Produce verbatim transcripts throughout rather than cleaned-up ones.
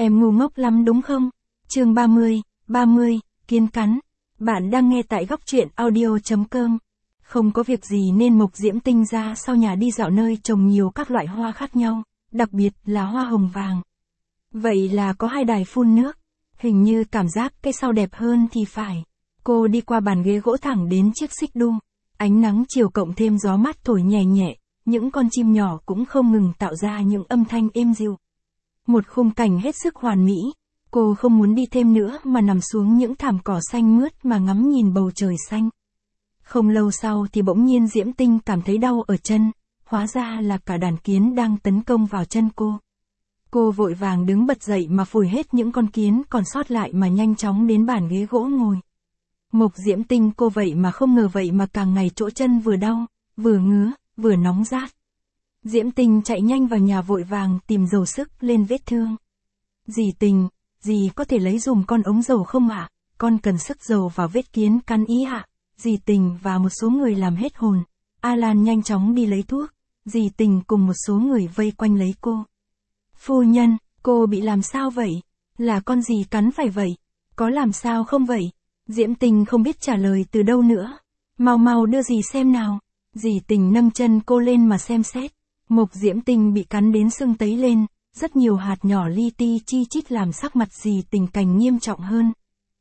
Em ngu ngốc lắm đúng không? Chương ba mươi, ba mươi, kiến cắn. Bạn đang nghe tại góc truyện audio chấm com. Không có việc gì nên Mộc Diễm Tinh ra sau nhà đi dạo nơi trồng nhiều các loại hoa khác nhau, đặc biệt là hoa hồng vàng. Vậy là có hai đài phun nước. Hình như cảm giác cái sau đẹp hơn thì phải. Cô đi qua bàn ghế gỗ thẳng đến chiếc xích đu. Ánh nắng chiều cộng thêm gió mát thổi nhẹ nhẹ, những con chim nhỏ cũng không ngừng tạo ra những âm thanh êm dịu. Một khung cảnh hết sức hoàn mỹ. Cô không muốn đi thêm nữa mà nằm xuống những thảm cỏ xanh mướt mà ngắm nhìn bầu trời xanh. Không lâu sau thì bỗng nhiên Diễm Tinh cảm thấy đau ở chân, hóa ra là cả đàn kiến đang tấn công vào chân cô. Cô vội vàng đứng bật dậy mà phủi hết những con kiến còn sót lại mà nhanh chóng đến bàn ghế gỗ ngồi. Mộc Diễm Tinh cô vậy mà không ngờ vậy mà càng ngày chỗ chân vừa đau, vừa ngứa, vừa nóng rát. Diễm Tinh chạy nhanh vào nhà vội vàng tìm dầu sức lên vết thương. Dì Tình, dì có thể lấy dùm con ống dầu không ạ? Con cần sức dầu vào vết kiến cắn ý ạ. Dì Tình và một số người làm hết hồn. Alan nhanh chóng đi lấy thuốc. Dì Tình cùng một số người vây quanh lấy cô. Phu nhân, cô bị làm sao vậy? Là con gì cắn phải vậy? Có làm sao không vậy? Diễm Tình không biết trả lời từ đâu nữa. Mau mau đưa dì xem nào. Dì Tình nâng chân cô lên mà xem xét. Mộc Diễm Tinh bị cắn đến sưng tấy lên, rất nhiều hạt nhỏ li ti chi chít làm sắc mặt dì Tình cảnh nghiêm trọng hơn.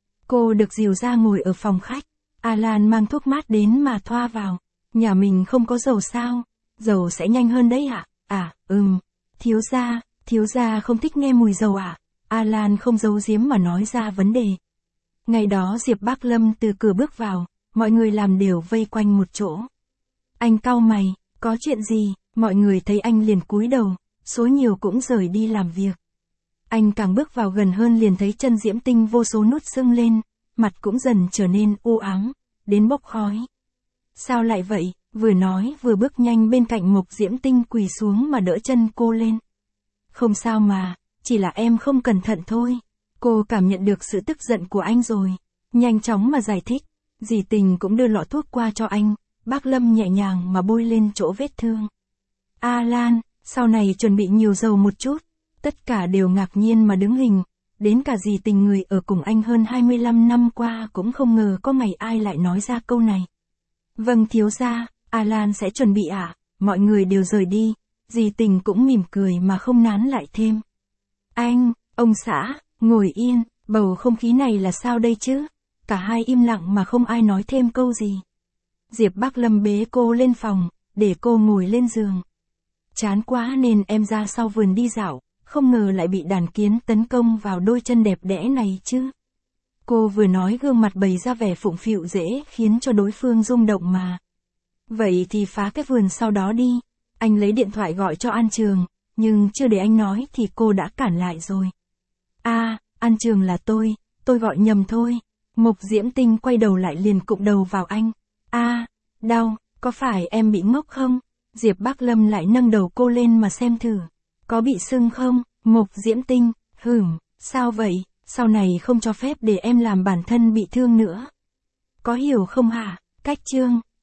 Cô được dìu ra ngồi ở phòng khách. Alan mang thuốc mát đến mà thoa vào. Nhà mình không có dầu sao? Dầu sẽ nhanh hơn đấy ạ. À? À, ừm. Thiếu gia, thiếu gia không thích nghe mùi dầu ạ. À? Alan không giấu giếm mà nói ra vấn đề. Ngày đó Diệp Bác Lâm từ cửa bước vào, mọi người làm đều vây quanh một chỗ. Anh cau mày, có chuyện gì? Mọi người thấy anh liền cúi đầu, số nhiều cũng rời đi làm việc. Anh càng bước vào gần hơn liền thấy chân Diễm Tinh vô số nốt sưng lên, mặt cũng dần trở nên u ám, đến bốc khói. Sao lại vậy? Vừa nói vừa bước nhanh bên cạnh Mộc Diễm Tinh quỳ xuống mà đỡ chân cô lên. Không sao mà, chỉ là em không cẩn thận thôi. Cô cảm nhận được sự tức giận của anh rồi. Nhanh chóng mà giải thích. Dì Tình cũng đưa lọ thuốc qua cho anh. Bác Lâm nhẹ nhàng mà bôi lên chỗ vết thương. Alan, sau này chuẩn bị nhiều dầu một chút. Tất cả đều ngạc nhiên mà đứng hình. Đến cả dì Tình người ở cùng anh hơn hai mươi lăm năm qua cũng không ngờ có ngày ai lại nói ra câu này. Vâng thiếu gia, Alan sẽ chuẩn bị ạ. À? Mọi người đều rời đi. Dì Tình cũng mỉm cười mà không nán lại thêm. Anh, ông xã, ngồi yên, bầu không khí này là sao đây chứ? Cả hai im lặng mà không ai nói thêm câu gì. Diệp Bác Lâm bế cô lên phòng, để cô ngồi lên giường. Chán quá nên em ra sau vườn đi dạo, không ngờ lại bị đàn kiến tấn công vào đôi chân đẹp đẽ này chứ. Cô vừa nói gương mặt bày ra vẻ phụng phịu dễ khiến cho đối phương rung động mà. Vậy thì phá cái vườn sau đó đi. Anh lấy điện thoại gọi cho An Trường, nhưng chưa để anh nói thì cô đã cản lại rồi. À, An Trường là tôi, tôi gọi nhầm thôi. Mộc Diễm Tinh quay đầu lại liền cụm đầu vào anh. À, đau, có phải em bị ngốc không? Diệp Bác Lâm lại nâng đầu cô lên mà xem thử. Có bị sưng không? Mộc Diễm Tinh, hửm, sao vậy? Sau này không cho phép để em làm bản thân bị thương nữa. Có hiểu không hả? Cách chương.